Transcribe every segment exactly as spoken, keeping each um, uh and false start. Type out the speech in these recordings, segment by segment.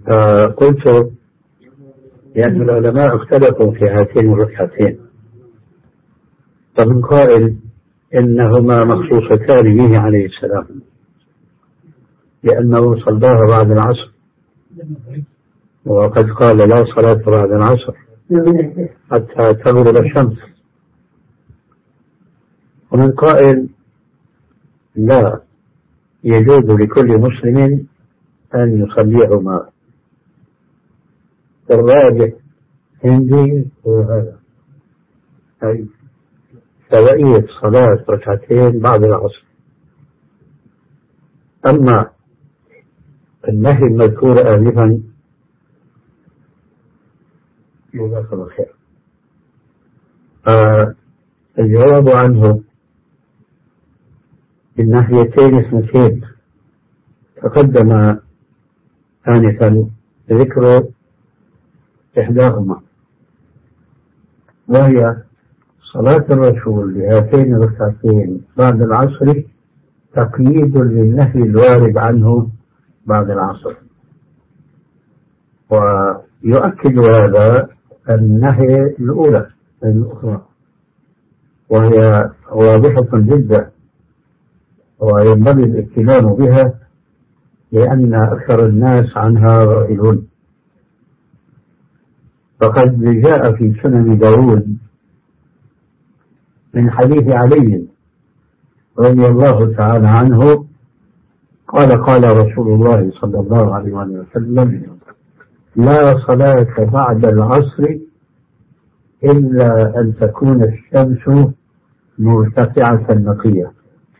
فقلت لأن العلماء اختلفوا في هاتين الركعتين، فمن قائل إنهما مخصوصتان به عليه السلام لأنه صلاها بعد العصر، وقد قال لا صلاة بعد العصر حتى تغرب الشمس. ومن قائل لا، يجوز لكل مسلم أن يصليهما. الراجح عندي هو هذا، أي سوائية صلاة ركعتين بعد العصر. أما النهي المذكور آنفا جزاك الله خير، آه الجواب عنه بالناحيتين اثنتين. تقدم آنفا ذكر إحداهما، وهي صلاة الرسول لهاتين الركعتين بعد العصر تقييد للنهي الوارد عنه بعد العصر. ويؤكد هذا النهي الأولى الأخرى، وهي واضحة جدا وينبغي الاهتمام بها لأن أكثر الناس عنها غافلون. فقد جاء في سنن داود من حديث علي رضي الله تعالى عنه قال قال رسول الله صلى الله عليه وسلم لا صلاة بعد العصر إلا أن تكون الشمس مرتفعة نقية.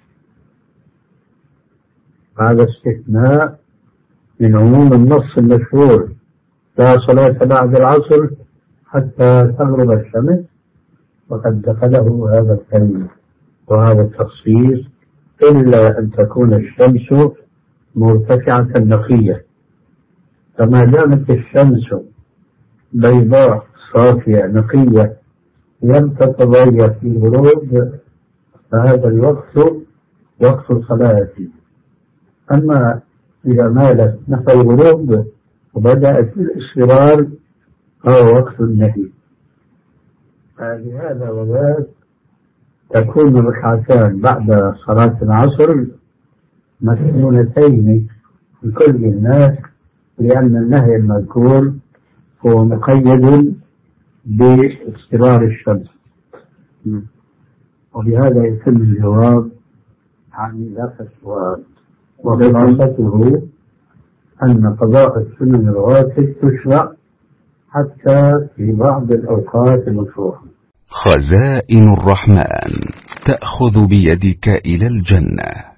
هذا استثناء من عموم النص المشهور لا صلاة بعد العصر حتى تغرب الشمس، وقد دخله هذا الكلمة وهذا التخصيص إلا أن تكون الشمس مرتفعة نقية. فما دامت الشمس بيضاء صافية نقية لم تتغير في الغروب فهذا الوقت وقت الصلاة. أما إذا مالت نحو الغروب وبدأت الاصفرار فهو وقت النهي. لهذا وذاك تكون الركعتان بعد صلاة العصر مسنونتين لكل الناس، لأن النهي المذكور هو مقيد باصفرار الشمس. وبهذا يتم الجواب عن ذاك السؤال، وخلاصته أن قضاء السنن الرواتب تشرع حتى في بعض الأوقات المشروعة. خزائن الرحمن تأخذ بيدك إلى الجنة.